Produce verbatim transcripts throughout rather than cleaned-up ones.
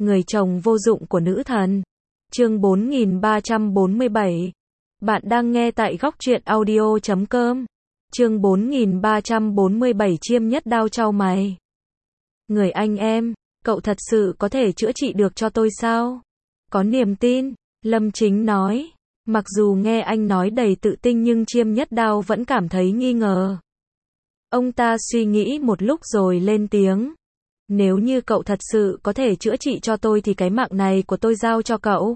Người chồng vô dụng của nữ thần. Chương bốn nghìn ba trăm bốn mươi bảy. Bạn đang nghe tại góc truyện audio chấm com. Chương bốn nghìn ba trăm bốn mươi bảy. Chiêm Nhất Đao chau mày. Người anh em, cậu thật sự có thể chữa trị được cho tôi sao? Có niềm tin, Lâm Chính nói. Mặc dù nghe anh nói đầy tự tin nhưng Chiêm Nhất Đao vẫn cảm thấy nghi ngờ. Ông ta suy nghĩ một lúc rồi lên tiếng. Nếu như cậu thật sự có thể chữa trị cho tôi thì cái mạng này của tôi giao cho cậu.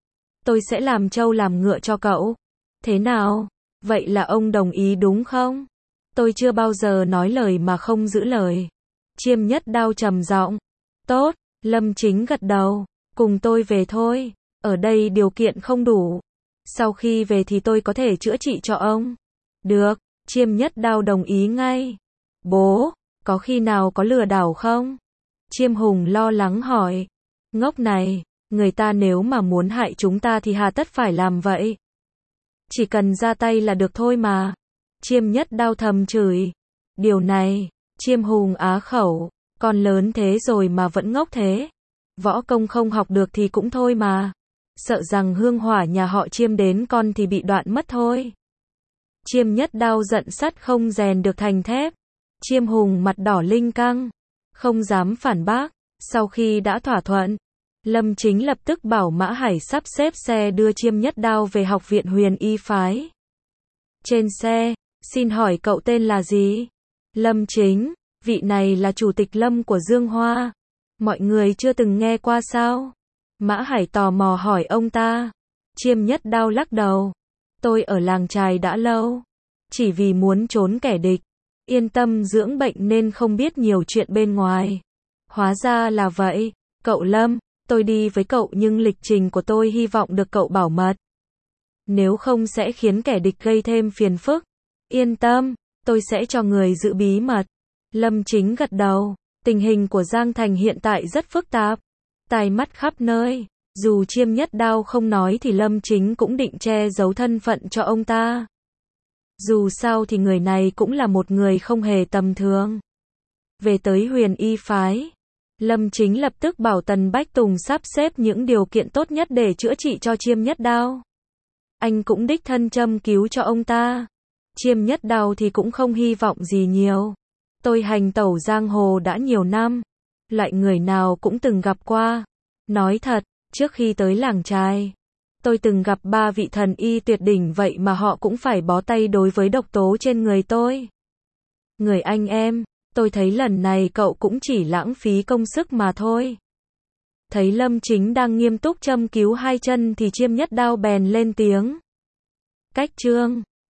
Tôi sẽ làm trâu làm ngựa cho cậu. Thế nào? Vậy là ông đồng ý đúng không? Tôi chưa bao giờ nói lời mà không giữ lời. Chiêm Nhất Đao trầm giọng. Tốt, Lâm Chính gật đầu. Cùng tôi về thôi. Ở đây điều kiện không đủ. Sau khi về thì tôi có thể chữa trị cho ông. Được, Chiêm Nhất Đao đồng ý ngay. Bố, có khi nào có lừa đảo không? Chiêm Hùng lo lắng hỏi. Ngốc này, người ta nếu mà muốn hại chúng ta thì hà tất phải làm vậy? Chỉ cần ra tay là được thôi mà. Chiêm Nhất Đao thầm chửi. Điều này, Chiêm Hùng á khẩu. Con lớn thế rồi mà vẫn ngốc thế. Võ công không học được thì cũng thôi mà. Sợ rằng hương hỏa nhà họ Chiêm đến con thì bị đoạn mất thôi. Chiêm Nhất Đao giận sắt không rèn được thành thép. Chiêm Hùng mặt đỏ linh căng, không dám phản bác. Sau khi đã thỏa thuận, Lâm Chính lập tức bảo Mã Hải sắp xếp xe đưa Chiêm Nhất Đao về học viện Huyền Y phái. Trên xe, xin hỏi cậu tên là gì? Lâm Chính, vị này là chủ tịch Lâm của Dương Hoa. Mọi người chưa từng nghe qua sao? Mã Hải tò mò hỏi ông ta. Chiêm Nhất Đao lắc đầu. Tôi ở làng trài đã lâu, chỉ vì muốn trốn kẻ địch, yên tâm dưỡng bệnh nên không biết nhiều chuyện bên ngoài. Hóa ra là vậy, cậu Lâm, tôi đi với cậu nhưng lịch trình của tôi hy vọng được cậu bảo mật. Nếu không sẽ khiến kẻ địch gây thêm phiền phức. Yên tâm, tôi sẽ cho người giữ bí mật. Lâm Chính gật đầu, tình hình của Giang Thành hiện tại rất phức tạp. Tai mắt khắp nơi, dù Chiêm Nhất Đao không nói thì Lâm Chính cũng định che giấu thân phận cho ông ta. Dù sao thì người này cũng là một người không hề tầm thường. Về tới Huyền Y phái, Lâm Chính lập tức bảo Tần Bách Tùng sắp xếp những điều kiện tốt nhất để chữa trị cho Chiêm Nhất Đao. Anh cũng đích thân châm cứu cho ông ta. Chiêm Nhất Đao thì cũng không hy vọng gì nhiều. Tôi hành tẩu giang hồ đã nhiều năm, loại người nào cũng từng gặp qua. Nói thật, trước khi tới làng trài, tôi từng gặp ba vị thần y tuyệt đỉnh vậy mà họ cũng phải bó tay đối với độc tố trên người tôi. Người anh em, tôi thấy lần này cậu cũng chỉ lãng phí công sức mà thôi. Thấy Lâm Chính đang nghiêm túc châm cứu hai chân thì Chiêm Nhất Đao bèn lên tiếng. Cách chương